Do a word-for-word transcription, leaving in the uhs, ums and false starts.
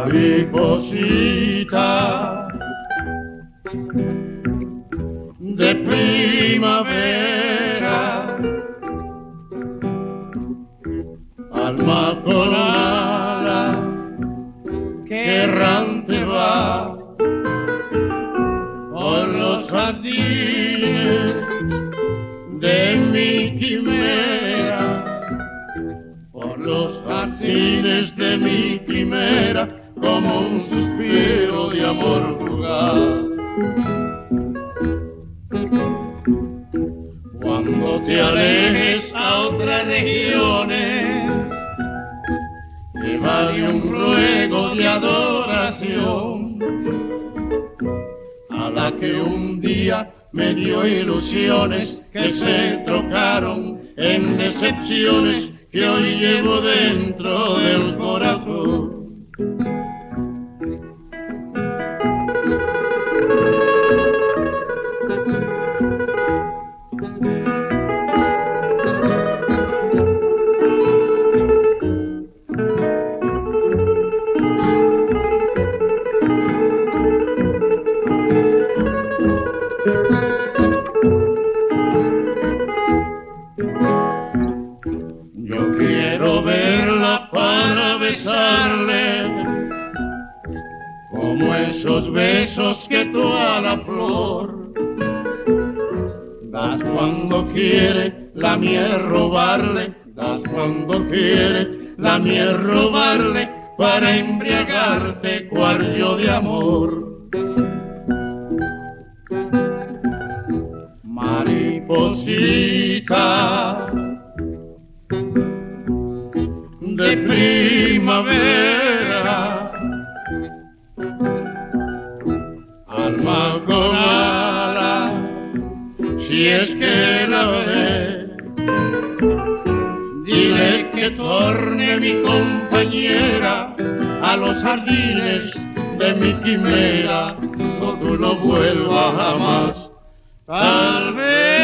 mariposita de primavera, alma con ala que errante va por los jardines de mi quimera, por los jardines de mi quimera, como un suspiro de amor fugaz. Cuando te alejes a otras regiones, llevaré un ruego de adoración a la que un día me dio ilusiones que se trocaron en decepciones que hoy llevo dentro del corazón. Yo quiero verla para besarle, como esos besos que tú a la flor das cuando quiere la mía robarle, das cuando quiere la mía robarle, para embriagarte cuarto de amor. Mariposita de primavera, alma con ala, si es que la ve, dile que torne mi compañera a los jardines de mi quimera, no tú no vuelvas jamás, tal vez.